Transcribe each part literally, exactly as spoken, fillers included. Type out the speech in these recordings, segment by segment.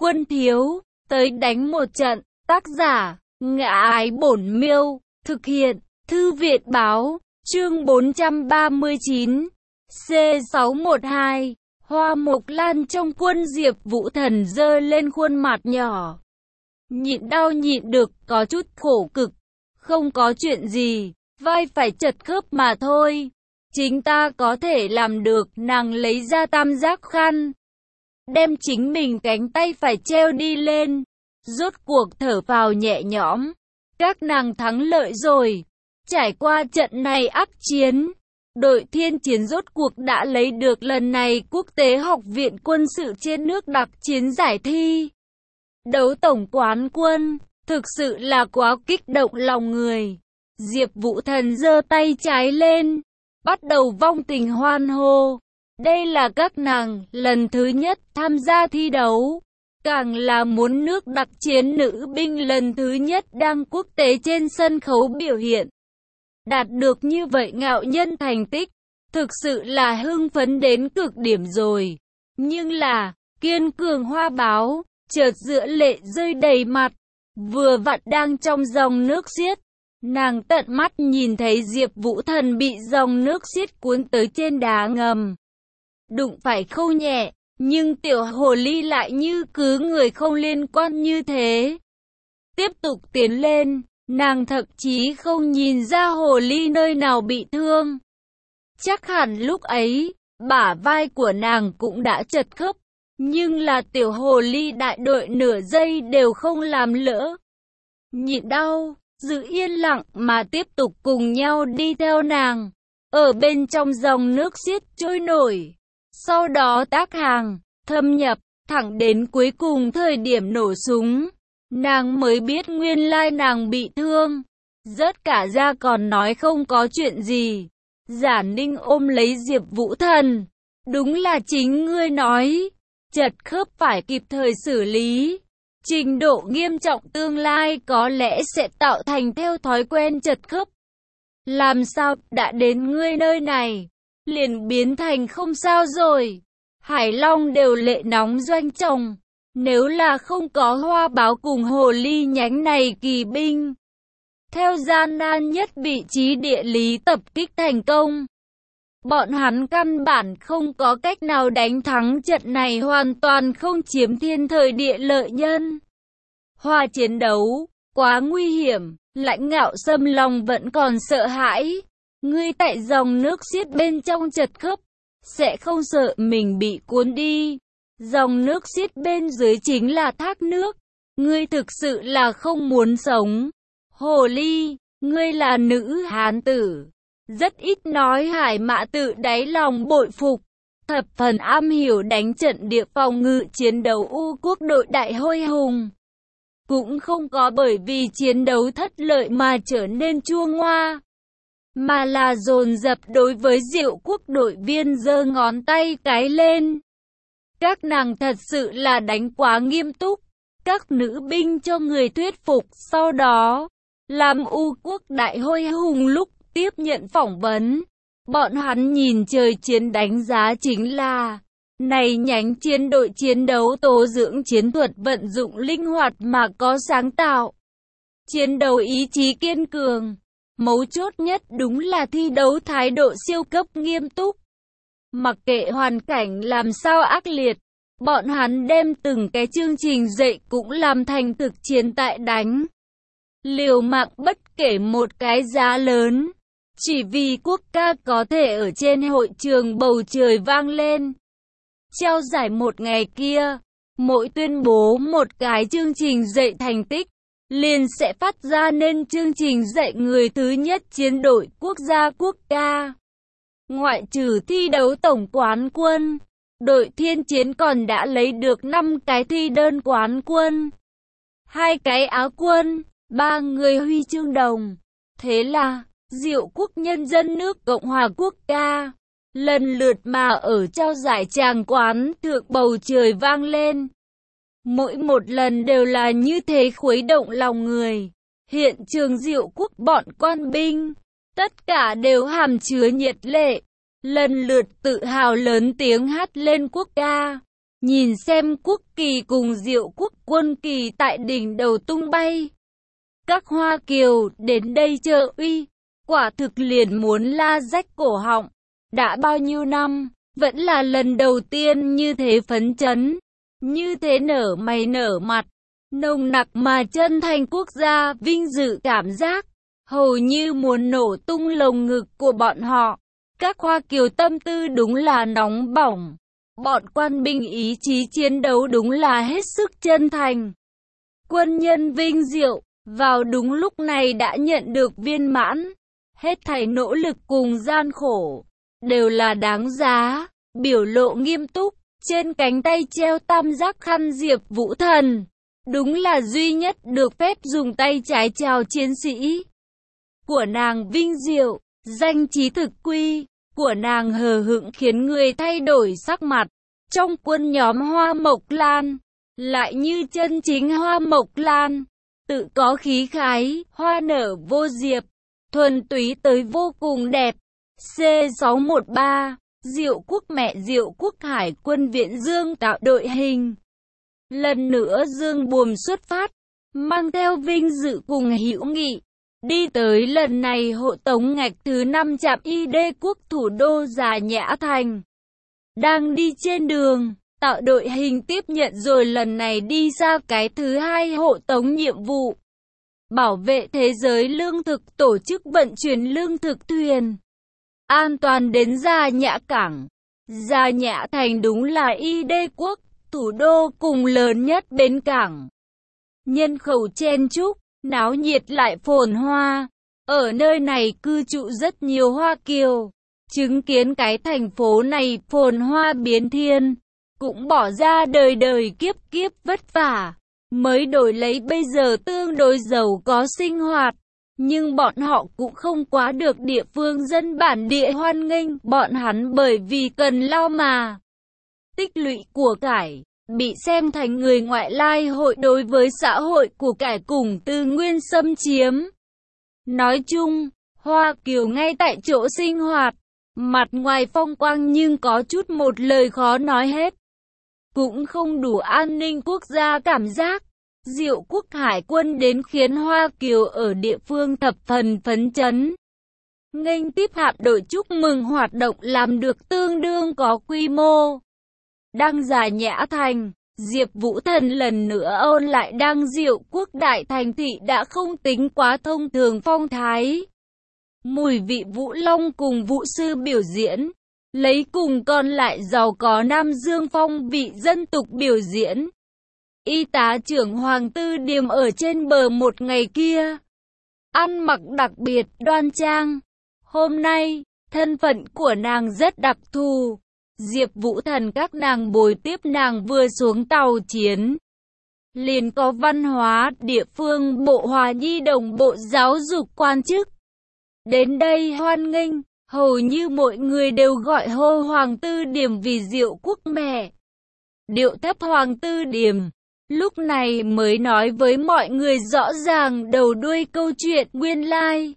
Quân thiếu, tới đánh một trận. Tác giả, Ngã Ái Bổn Miêu. Thực hiện, Thư viện Báo. Chương bốn trăm ba mươi chín. C sáu một hai. Hoa Mộc Lan trong quân Diệp Vũ Thần giơ lên khuôn mặt nhỏ. Nhịn đau nhịn được, có chút khổ cực. Không có chuyện gì, vai phải chật khớp mà thôi. Chính ta có thể làm được. Nàng lấy ra tam giác khăn, đem chính mình cánh tay phải treo đi lên. Rốt cuộc thở phào nhẹ nhõm. Các nàng thắng lợi rồi. Trải qua trận này ác chiến, đội Thiên Chiến rốt cuộc đã lấy được lần này Quốc tế học viện quân sự trên nước đặc chiến giải thi đấu tổng quán quân. Thực sự là quá kích động lòng người. Diệp Vũ Thần giơ tay trái lên, bắt đầu vong tình hoan hô. Đây là các nàng lần thứ nhất tham gia thi đấu, càng là muốn nước đặc chiến nữ binh lần thứ nhất đang quốc tế trên sân khấu biểu hiện. Đạt được như vậy ngạo nhân thành tích, thực sự là hưng phấn đến cực điểm rồi. Nhưng là, kiên cường Hoa Báo, chợt giữa lệ rơi đầy mặt, vừa vặn đang trong dòng nước xiết. Nàng tận mắt nhìn thấy Diệp Vũ Thần bị dòng nước xiết cuốn tới trên đá ngầm. Đụng phải khâu nhẹ, nhưng tiểu hồ ly lại như cứ người không liên quan như thế. Tiếp tục tiến lên, nàng thậm chí không nhìn ra hồ ly nơi nào bị thương. Chắc hẳn lúc ấy, bả vai của nàng cũng đã chật khớp, nhưng là tiểu hồ ly đại đội nửa giây đều không làm lỡ. Nhịn đau, giữ yên lặng mà tiếp tục cùng nhau đi theo nàng, ở bên trong dòng nước xiết trôi nổi. Sau đó tác hàng, thâm nhập, thẳng đến cuối cùng thời điểm nổ súng, nàng mới biết nguyên lai nàng bị thương. Rớt cả ra còn nói không có chuyện gì. Giả Ninh ôm lấy Diệp Vũ Thần. Đúng là chính ngươi nói, chật khớp phải kịp thời xử lý. Trình độ nghiêm trọng tương lai có lẽ sẽ tạo thành theo thói quen chật khớp. Làm sao đã đến ngươi nơi này, liền biến thành không sao rồi. Hải Long đều lệ nóng doanh chồng. Nếu là không có Hoa Báo cùng hồ ly nhánh này kỳ binh, theo gian nan nhất vị trí địa lý tập kích thành công, bọn hắn căn bản không có cách nào đánh thắng trận này, hoàn toàn không chiếm thiên thời địa lợi nhân. Hoa chiến đấu, quá nguy hiểm. Lãnh Ngạo Sâm lòng vẫn còn sợ hãi. Ngươi tại dòng nước xiết bên trong chật khớp, sẽ không sợ mình bị cuốn đi. Dòng nước xiết bên dưới chính là thác nước. Ngươi thực sự là không muốn sống. Hồ ly, ngươi là nữ hán tử. Rất ít nói Hải Mã tự đáy lòng bội phục. Thập phần am hiểu đánh trận địa phòng ngự chiến đấu U quốc đội đại hôi hùng. Cũng không có bởi vì chiến đấu thất lợi mà trở nên chua ngoa, mà là dồn dập đối với Diệu quốc đội viên giơ ngón tay cái lên. Các nàng thật sự là đánh quá nghiêm túc. Các nữ binh cho người thuyết phục. Sau đó, làm U quốc đại hôi hùng lúc tiếp nhận phỏng vấn, bọn hắn nhìn trời chiến đánh giá chính là này nhánh chiến đội chiến đấu tố dưỡng chiến thuật vận dụng linh hoạt mà có sáng tạo, chiến đấu ý chí kiên cường. Mấu chốt nhất đúng là thi đấu thái độ siêu cấp nghiêm túc. Mặc kệ hoàn cảnh làm sao ác liệt, bọn hắn đem từng cái chương trình dạy cũng làm thành thực chiến tại đánh. Liều mạng bất kể một cái giá lớn, chỉ vì quốc ca có thể ở trên hội trường bầu trời vang lên. Treo giải một ngày kia, mỗi tuyên bố một cái chương trình dạy thành tích, liền sẽ phát ra nên chương trình dạy người thứ nhất chiến đội quốc gia quốc ca. Ngoại trừ thi đấu tổng quán quân, đội Thiên Chiến còn đã lấy được năm cái thi đơn quán quân, hai cái áo quân, ba người huy chương đồng. Thế là, Diệu quốc nhân dân nước Cộng hòa quốc ca, lần lượt mà ở trao giải tràng quán thượng bầu trời vang lên. Mỗi một lần đều là như thế khuấy động lòng người. Hiện trường Diệu quốc bọn quan binh, tất cả đều hàm chứa nhiệt lệ, lần lượt tự hào lớn tiếng hát lên quốc ca. Nhìn xem quốc kỳ cùng Diệu Quốc quân kỳ tại đỉnh đầu tung bay. Các Hoa Kiều đến đây trợ uy, quả thực liền muốn la rách cổ họng. Đã bao nhiêu năm, vẫn là lần đầu tiên như thế phấn chấn, như thế nở mày nở mặt, nồng nặc mà chân thành quốc gia vinh dự cảm giác, hầu như muốn nổ tung lồng ngực của bọn họ. Các Hoa Kiều tâm tư đúng là nóng bỏng, bọn quan binh ý chí chiến đấu đúng là hết sức chân thành. Quân nhân vinh diệu, vào đúng lúc này đã nhận được viên mãn, hết thảy nỗ lực cùng gian khổ, đều là đáng giá. Biểu lộ nghiêm túc, trên cánh tay treo tam giác khăn Diệp Vũ Thần, đúng là duy nhất được phép dùng tay trái chào chiến sĩ. Của nàng vinh diệu, danh trí thực quy, của nàng hờ hững khiến người thay đổi sắc mặt. Trong quân nhóm Hoa Mộc Lan, lại như chân chính Hoa Mộc Lan, tự có khí khái, hoa nở vô diệp, thuần túy tới vô cùng đẹp. C sáu một ba, Diệu Quốc mẹ Diệu Quốc Hải quân Viện Dương tạo đội hình. Lần nữa dương buồm xuất phát, mang theo vinh dự cùng hữu nghị, đi tới lần này hộ tống ngạch thứ năm trạm Y Đê quốc thủ đô Già Nhã Thành. Đang đi trên đường, tạo đội hình tiếp nhận rồi lần này đi ra cái thứ hai hộ tống nhiệm vụ. Bảo vệ thế giới lương thực tổ chức vận chuyển lương thực thuyền an toàn đến Già Nhã Cảng. Già Nhã Thành đúng là Y Đê quốc, thủ đô cùng lớn nhất bến cảng. Nhân khẩu chen chúc, náo nhiệt lại phồn hoa. Ở nơi này cư trụ rất nhiều Hoa Kiều. Chứng kiến cái thành phố này phồn hoa biến thiên, cũng bỏ ra đời đời kiếp kiếp vất vả, mới đổi lấy bây giờ tương đối giàu có sinh hoạt. Nhưng bọn họ cũng không quá được địa phương dân bản địa hoan nghênh bọn hắn, bởi vì cần lao mà tích lũy của cải, bị xem thành người ngoại lai, hội đối với xã hội của cải cùng tư nguyên xâm chiếm. Nói chung, Hoa Kiều ngay tại chỗ sinh hoạt, mặt ngoài phong quang nhưng có chút một lời khó nói hết. Cũng không đủ an ninh quốc gia cảm giác. Diệu Quốc Hải quân đến khiến Hoa Kiều ở địa phương thập phần phấn chấn. Nghênh tiếp hạm đội chúc mừng hoạt động làm được tương đương có quy mô. Đang Già Nhã Thành, Diệp Vũ Thần lần nữa ôn lại đang Diệu Quốc đại thành thị đã không tính quá thông thường phong thái. Mùi vị Vũ Long cùng Vũ Sư biểu diễn, lấy cùng còn lại giàu có Nam Dương phong vị dân tục biểu diễn. Y tá trưởng Hoàng Tư Điềm ở trên bờ một ngày kia, ăn mặc đặc biệt đoan trang. Hôm nay, thân phận của nàng rất đặc thù. Diệp Vũ Thần các nàng bồi tiếp nàng vừa xuống tàu chiến, liền có văn hóa địa phương bộ Hòa Nhi đồng bộ giáo dục quan chức đến đây hoan nghênh. Hầu như mọi người đều gọi hô Hoàng Tư Điềm vì Diệu Quốc mẹ. Điệu thấp Hoàng Tư Điềm lúc này mới nói với mọi người rõ ràng đầu đuôi câu chuyện nguyên lai.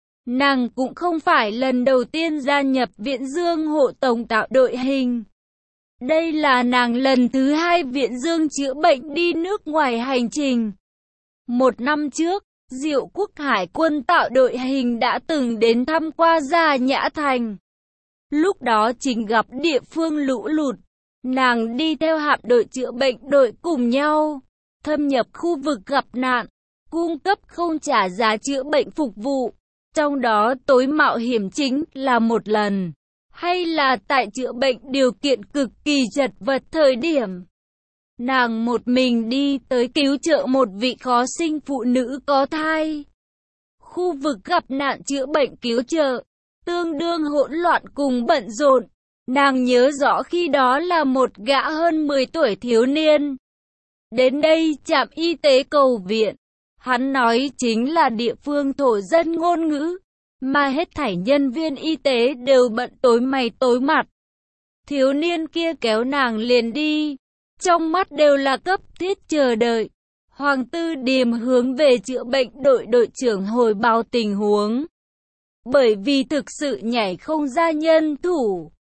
Nàng cũng không phải lần đầu tiên gia nhập Viện Dương hộ tống tạo đội hình. Đây là nàng lần thứ hai Viện Dương chữa bệnh đi nước ngoài hành trình. Một năm trước, Diệu Quốc Hải quân tạo đội hình đã từng đến thăm qua Già Nhã Thành. Lúc đó chính gặp địa phương lũ lụt, nàng đi theo hạm đội chữa bệnh đội cùng nhau, thâm nhập khu vực gặp nạn, cung cấp không trả giá chữa bệnh phục vụ. Trong đó tối mạo hiểm chính là một lần, hay là tại chữa bệnh điều kiện cực kỳ chật vật thời điểm. Nàng một mình đi tới cứu trợ một vị khó sinh phụ nữ có thai. Khu vực gặp nạn chữa bệnh cứu trợ, tương đương hỗn loạn cùng bận rộn. Nàng nhớ rõ khi đó là một gã hơn mười tuổi thiếu niên. Đến đây trạm y tế cầu viện. Hắn nói chính là địa phương thổ dân ngôn ngữ, mà hết thảy nhân viên y tế đều bận tối mày tối mặt. Thiếu niên kia kéo nàng liền đi, trong mắt đều là cấp thiết chờ đợi. Hoàng Tư Điềm hướng về chữa bệnh đội đội trưởng hồi báo tình huống. Bởi vì thực sự nhảy không ra nhân thủ,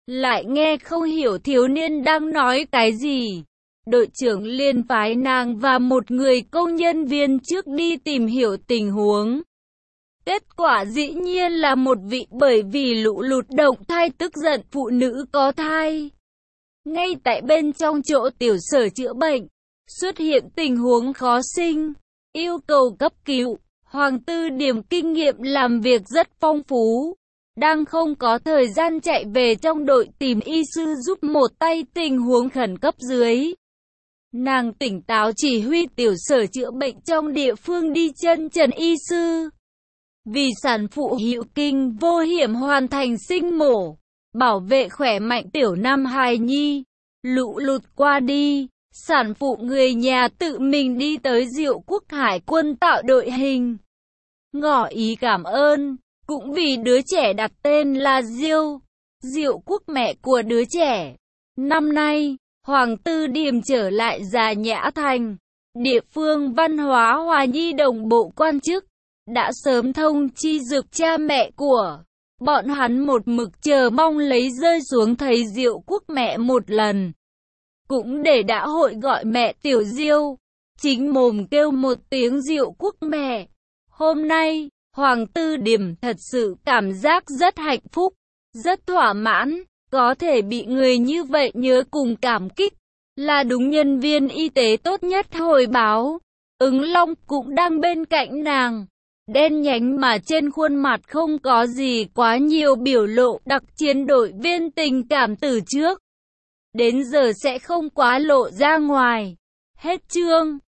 lại nghe không hiểu thiếu niên đang nói cái gì. Đội trưởng liền phái nàng và một người công nhân viên trước đi tìm hiểu tình huống. Kết quả dĩ nhiên là một vị bởi vì lũ lụt động thai tức giận phụ nữ có thai. Ngay tại bên trong chỗ tiểu sở chữa bệnh, xuất hiện tình huống khó sinh, yêu cầu cấp cứu. Hoàng Tư Điểm kinh nghiệm làm việc rất phong phú, đang không có thời gian chạy về trong đội tìm y sư giúp một tay tình huống khẩn cấp dưới. Nàng tỉnh táo chỉ huy tiểu sở chữa bệnh trong địa phương đi chân trần y sư. Vì sản phụ hữu kinh vô hiểm hoàn thành sinh mổ, bảo vệ khỏe mạnh tiểu nam hài nhi. Lũ lụt qua đi, sản phụ người nhà tự mình đi tới Diệu Quốc Hải quân tạo đội hình, ngỏ ý cảm ơn, cũng vì đứa trẻ đặt tên là Diêu, Diệu Quốc mẹ của đứa trẻ. Năm nay, Hoàng Tư Điểm trở lại Già Nhã Thành, địa phương văn hóa Hòa Nhi đồng bộ quan chức, đã sớm thông chi dược cha mẹ của bọn hắn một mực chờ mong lấy rơi xuống thấy Diệu Quốc mẹ một lần. Cũng để đã hội gọi mẹ tiểu Diêu, chính mồm kêu một tiếng Diệu Quốc mẹ. Hôm nay, Hoàng Tư Điểm thật sự cảm giác rất hạnh phúc, rất thỏa mãn, có thể bị người như vậy nhớ cùng cảm kích, là đúng nhân viên y tế tốt nhất hồi báo. Ứng Long cũng đang bên cạnh nàng, đen nhánh mà trên khuôn mặt không có gì quá nhiều biểu lộ đặc chiến đội viên tình cảm từ trước đến giờ sẽ không quá lộ ra ngoài. Hết chương.